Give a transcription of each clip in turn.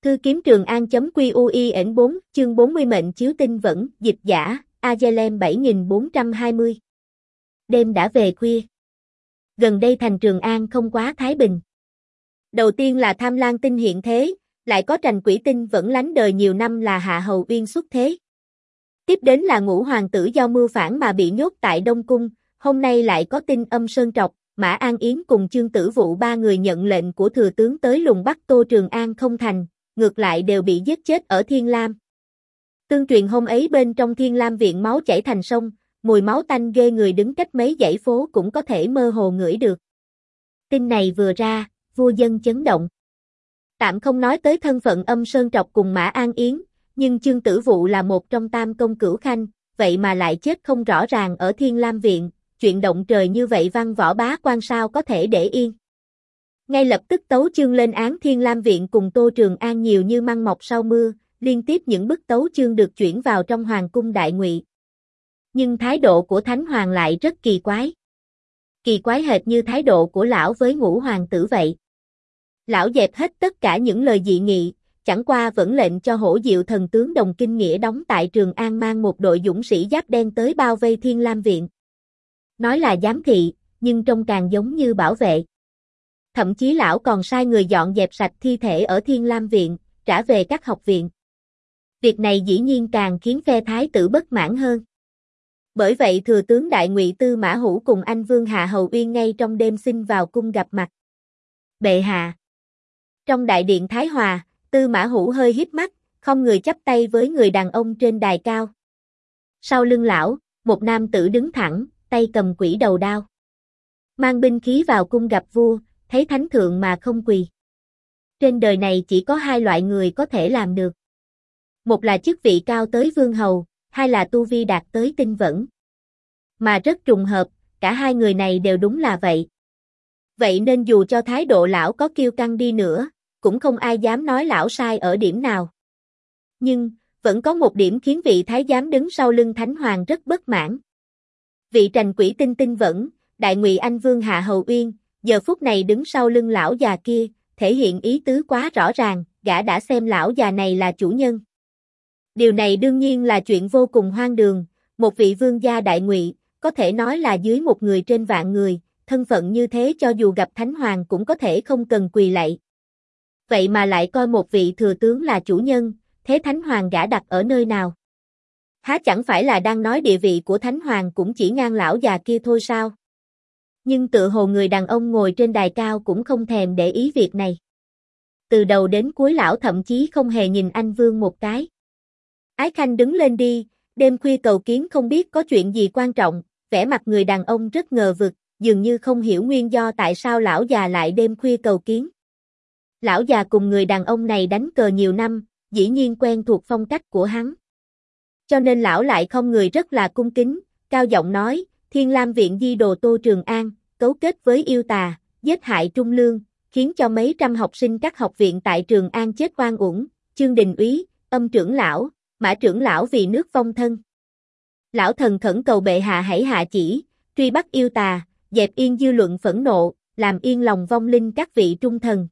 Thư kiếm Trường An.QUIN 4, chương 40 mệnh chiếu tinh vẫn, dịch giả, Azelem 7420. Đêm đã về khuya. Gần đây thành Trường An không quá thái bình. Đầu tiên là Tham Lang tinh hiện thế, lại có Trành Quỷ tinh vẫn lánh đời nhiều năm là Hạ Hầu Uyên xuất thế. Tiếp đến là Ngũ hoàng tử do mưu phản mà bị nhốt tại Đông Cung, hôm nay lại có tin Âm Sơn Trọc, Mã An Yến cùng Chương Tử Vụ ba người nhận lệnh của thừa tướng tới lùng bắt Tô Trường An không thành, ngược lại đều bị giết chết ở Thiên Lam. Tương truyền hôm ấy bên trong Thiên Lam viện máu chảy thành sông, mùi máu tanh ghê người đứng cách mấy dãy phố cũng có thể mơ hồ ngửi được. Tin này vừa ra, vua dân chấn động. Tạm không nói tới thân phận Âm Sơn Trọc cùng Mã An Yến, nhưng Chương Tử Vụ là một trong tam công cửu khanh, vậy mà lại chết không rõ ràng ở Thiên Lam viện, chuyện động trời như vậy văn võ bá quan sao có thể để yên. Ngay lập tức tấu chương lên án Thiên Lam viện cùng Tô Trường An nhiều như măng mọc sau mưa, liên tiếp những bức tấu chương được chuyển vào trong hoàng cung Đại Ngụy. Nhưng thái độ của Thánh Hoàng lại rất kỳ quái. Kỳ quái hệt như thái độ của lão với Ngũ hoàng tử vậy. Lão dẹp hết tất cả những lời dị nghị, chẳng qua vẫn lệnh cho Hổ Diệu thần tướng Đồng Kinh Nghĩa đóng tại Trường An mang một đội dũng sĩ giáp đen tới bao vây Thiên Lam viện. Nói là giám thị, nhưng trông càng giống như bảo vệ. Thậm chí lão còn sai người dọn dẹp sạch thi thể ở Thiên Lam viện, trả về các học viện. Việc này dĩ nhiên càng khiến phe thái tử bất mãn hơn. Bởi vậy thừa tướng Đại Ngụy Tư Mã Hữu cùng anh Vương Hạ Hầu Uyên ngay trong đêm xin vào cung gặp mặt. Bệ hạ. Trong đại điện Thái Hòa, Tư Mã Hữu hơi híp mắt, không người chắp tay với người đàn ông trên đài cao. Sau lưng lão, một nam tử đứng thẳng, tay cầm quỷ đầu đao. Mang binh khí vào cung gặp vua, thấy thánh thượng mà không quỳ. Trên đời này chỉ có hai loại người có thể làm được. Một là chức vị cao tới vương hầu, hai là tu vi đạt tới tinh vẫn. Mà rất trùng hợp, cả hai người này đều đúng là vậy. Vậy nên dù cho thái độ lão có kiêu căng đi nữa, cũng không ai dám nói lão sai ở điểm nào. Nhưng, vẫn có một điểm khiến vị thái giám đứng sau lưng Thánh Hoàng rất bất mãn. Vị Trành Quỷ tinh tinh vẫn, Đại Ngụy Anh Vương Hạ Hầu Uyên, giờ phút này đứng sau lưng lão già kia, thể hiện ý tứ quá rõ ràng, gã đã xem lão già này là chủ nhân. Điều này đương nhiên là chuyện vô cùng hoang đường, một vị vương gia Đại Ngụy, có thể nói là dưới một người trên vạn người, thân phận như thế cho dù gặp Thánh Hoàng cũng có thể không cần quỳ lạy. Vậy mà lại coi một vị thừa tướng là chủ nhân, thế Thánh Hoàng gã đặt ở nơi nào? Há chẳng phải là đang nói địa vị của Thánh Hoàng cũng chỉ ngang lão già kia thôi sao? Nhưng tự hồ người đàn ông ngồi trên đài cao cũng không thèm để ý việc này. Từ đầu đến cuối lão thậm chí không hề nhìn anh Vương một cái. Ái Khanh đứng lên đi, đêm khuya cầu kiến không biết có chuyện gì quan trọng, vẻ mặt người đàn ông rất ngờ vực, dường như không hiểu nguyên do tại sao lão già lại đêm khuya cầu kiến. Lão già cùng người đàn ông này đánh cờ nhiều năm, dĩ nhiên quen thuộc phong cách của hắn. Cho nên lão lại không người rất là cung kính, cao giọng nói, Thiên Lam viện di đồ Tô Trường An, cấu kết với yêu tà, giết hại trung lương, khiến cho mấy trăm học sinh các học viện tại Trường An chết oan uổng, Chương Đình Úy, Âm trưởng lão, Mã trưởng lão vì nước vong thân. Lão thần khẩn cầu bệ hạ hãy hạ chỉ, truy bắt yêu tà, dẹp yên dư luận phẫn nộ, làm yên lòng vong linh các vị trung thần.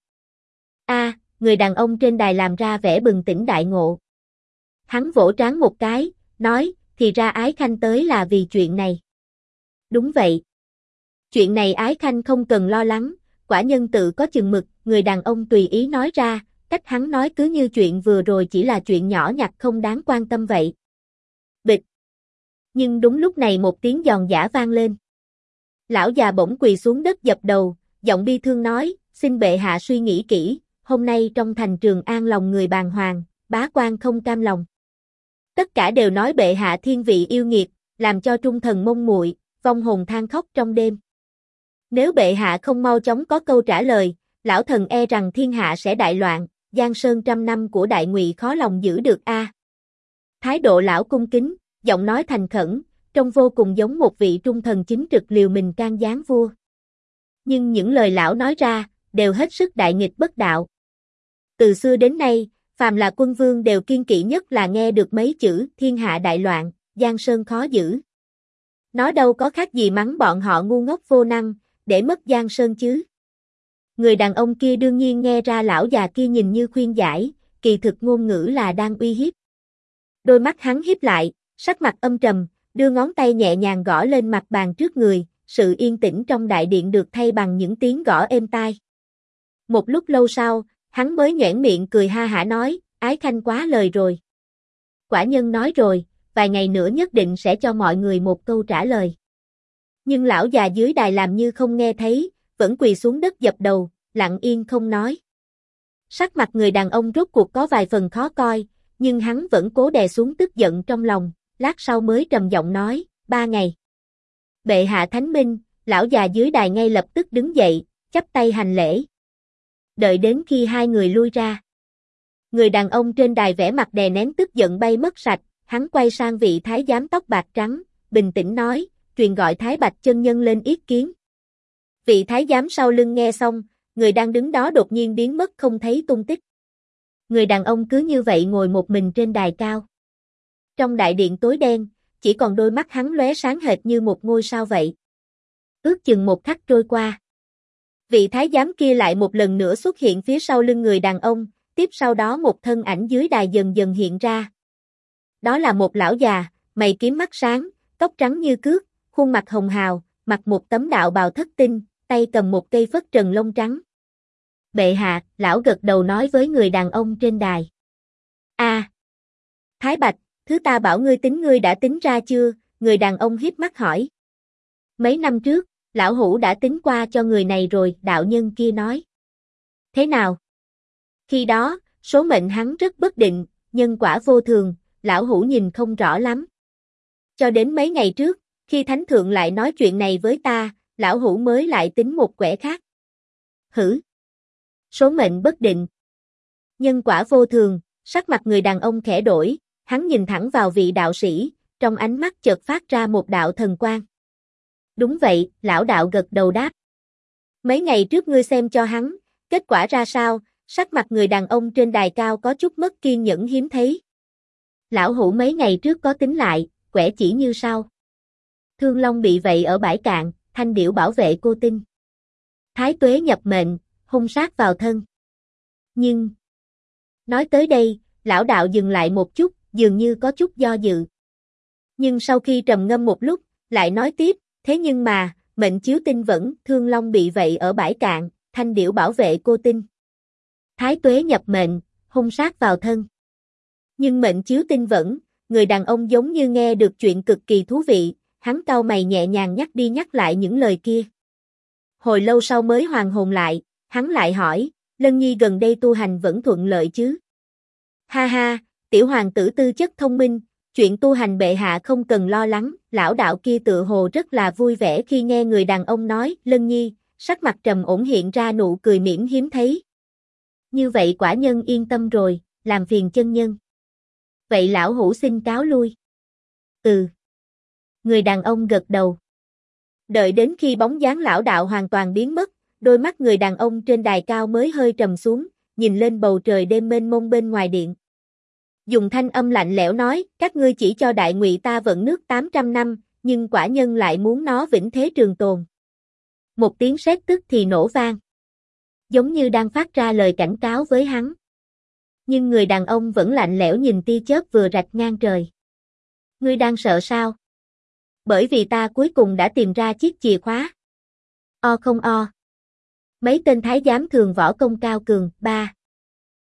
Người đàn ông trên đài làm ra vẻ bừng tỉnh đại ngộ. Hắn vỗ trán một cái, nói, thì ra Ái Khanh tới là vì chuyện này. Đúng vậy. Chuyện này Ái Khanh không cần lo lắng, quả nhân tự có chừng mực, người đàn ông tùy ý nói ra, cách hắn nói cứ như chuyện vừa rồi chỉ là chuyện nhỏ nhặt không đáng quan tâm vậy. Bịch. Nhưng đúng lúc này một tiếng giòn giã vang lên. Lão già bỗng quỳ xuống đất dập đầu, giọng bi thương nói, xin bệ hạ suy nghĩ kỹ, hôm nay trong thành Trường An lòng người bàng hoàng, bá quan không cam lòng. Tất cả đều nói bệ hạ thiên vị yêu nghiệt, làm cho trung thần mông muội, vong hồn than khóc trong đêm. Nếu bệ hạ không mau chóng có câu trả lời, lão thần e rằng thiên hạ sẽ đại loạn, giang sơn trăm năm của Đại Ngụy khó lòng giữ được a. Thái độ lão cung kính, giọng nói thành khẩn, trông vô cùng giống một vị trung thần chính trực liều mình can gián vua. Nhưng những lời lão nói ra, đều hết sức đại nghịch bất đạo. Từ xưa đến nay, phàm là quân vương đều kiêng kỵ nhất là nghe được mấy chữ thiên hạ đại loạn, giang sơn khó giữ. Nó đâu có khác gì mắng bọn họ ngu ngốc vô năng, để mất giang sơn chứ. Người đàn ông kia đương nhiên nghe ra lão già kia nhìn như khuyên giải, kỳ thực ngôn ngữ là đang uy hiếp. Đôi mắt hắn híp lại, sắc mặt âm trầm, đưa ngón tay nhẹ nhàng gõ lên mặt bàn trước người, sự yên tĩnh trong đại điện được thay bằng những tiếng gõ êm tai. Một lúc lâu sau, hắn mới nhoẻn miệng cười ha hả nói, Ái Khanh quá lời rồi. Quả nhân nói rồi, vài ngày nữa nhất định sẽ cho mọi người một câu trả lời. Nhưng lão già dưới đài làm như không nghe thấy, vẫn quỳ xuống đất dập đầu, lặng yên không nói. Sắc mặt người đàn ông rốt cuộc có vài phần khó coi, nhưng hắn vẫn cố đè xuống tức giận trong lòng, lát sau mới trầm giọng nói, 3 ngày. Bệ hạ thánh minh, lão già dưới đài ngay lập tức đứng dậy, chắp tay hành lễ. Đợi đến khi hai người lui ra. Người đàn ông trên đài vẻ mặt đè nén tức giận bay mất sạch, hắn quay sang vị thái giám tóc bạc trắng, bình tĩnh nói, truyền gọi Thái Bạch chân nhân lên yết kiến. Vị thái giám sau lưng nghe xong, người đang đứng đó đột nhiên biến mất không thấy tung tích. Người đàn ông cứ như vậy ngồi một mình trên đài cao. Trong đại điện tối đen, chỉ còn đôi mắt hắn lóe sáng hệt như một ngôi sao vậy. Ước chừng một khắc trôi qua. Vị thái giám kia lại một lần nữa xuất hiện phía sau lưng người đàn ông, tiếp sau đó một thân ảnh dưới đài dần dần hiện ra. Đó là một lão già, mày kiếm mắt sáng, tóc trắng như cước, khuôn mặt hồng hào, mặc một tấm đạo bào thất tinh, tay cầm một cây phất trần lông trắng. Bệ hạ, lão gật đầu nói với người đàn ông trên đài. Thái Bạch, thứ ta bảo ngươi tính ngươi đã tính ra chưa? Người đàn ông híp mắt hỏi. Mấy năm trước, lão hủ đã tính qua cho người này rồi, đạo nhân kia nói. Thế nào? Khi đó, số mệnh hắn rất bất định, nhân quả vô thường, lão hủ nhìn không rõ lắm. Cho đến mấy ngày trước, khi thánh thượng lại nói chuyện này với ta, lão hủ mới lại tính một quẻ khác. Hử? Số mệnh bất định. Nhân quả vô thường, sắc mặt người đàn ông khẽ đổi, hắn nhìn thẳng vào vị đạo sĩ, trong ánh mắt chợt phát ra một đạo thần quang. Đúng vậy, lão đạo gật đầu đáp. Mấy ngày trước ngươi xem cho hắn, kết quả ra sao? Sắc mặt người đàn ông trên đài cao có chút mất kiên nhẫn hiếm thấy. Lão hủ mấy ngày trước có tính lại, quẻ chỉ như sau. Thương Long bị vậy ở bãi cạn, Thanh Điểu bảo vệ cô tinh. Thái Tuế nhập mệnh, hung sát vào thân. Nhưng... Nói tới đây, lão đạo dừng lại một chút, dường như có chút do dự. Nhưng sau khi trầm ngâm một lúc, lại nói tiếp, thế nhưng mà, mệnh chiếu tinh vẫn, Thương Long bị vậy ở bãi cạn, Thanh Điểu bảo vệ cô tinh. Thái Tuế nhập mệnh, hung sát vào thân. Nhưng mệnh chiếu tinh vẫn, người đàn ông giống như nghe được chuyện cực kỳ thú vị, hắn cau mày nhẹ nhàng nhắc đi nhắc lại những lời kia. Hồi lâu sau mới hoàn hồn lại, hắn lại hỏi, Lân Nhi gần đây tu hành vẫn thuận lợi chứ? Ha ha, tiểu hoàng tử tư chất thông minh, chuyện tu hành bệ hạ không cần lo lắng, lão đạo kia tựa hồ rất là vui vẻ khi nghe người đàn ông nói, Lân Nhi, sắc mặt trầm ổn hiện ra nụ cười mỉm hiếm thấy. Như vậy quả nhân yên tâm rồi, làm phiền chân nhân. Vậy lão hủ xin cáo lui. Ừ. Người đàn ông gật đầu. Đợi đến khi bóng dáng lão đạo hoàn toàn biến mất, đôi mắt người đàn ông trên đài cao mới hơi trầm xuống, nhìn lên bầu trời đêm mênh mông bên ngoài điện. Dùng thanh âm lạnh lẽo nói, các ngươi chỉ cho đại ngụy ta vận nước 800 năm, nhưng quả nhân lại muốn nó vĩnh thế trường tồn. Một tiếng sét tức thì nổ vang. Giống như đang phát ra lời cảnh cáo với hắn. Nhưng người đàn ông vẫn lạnh lẽo nhìn tia chớp vừa rạch ngang trời. Ngươi đang sợ sao? Bởi vì ta cuối cùng đã tìm ra chiếc chìa khóa. O không o. Mấy tên thái giám thường võ công cao cường, 3.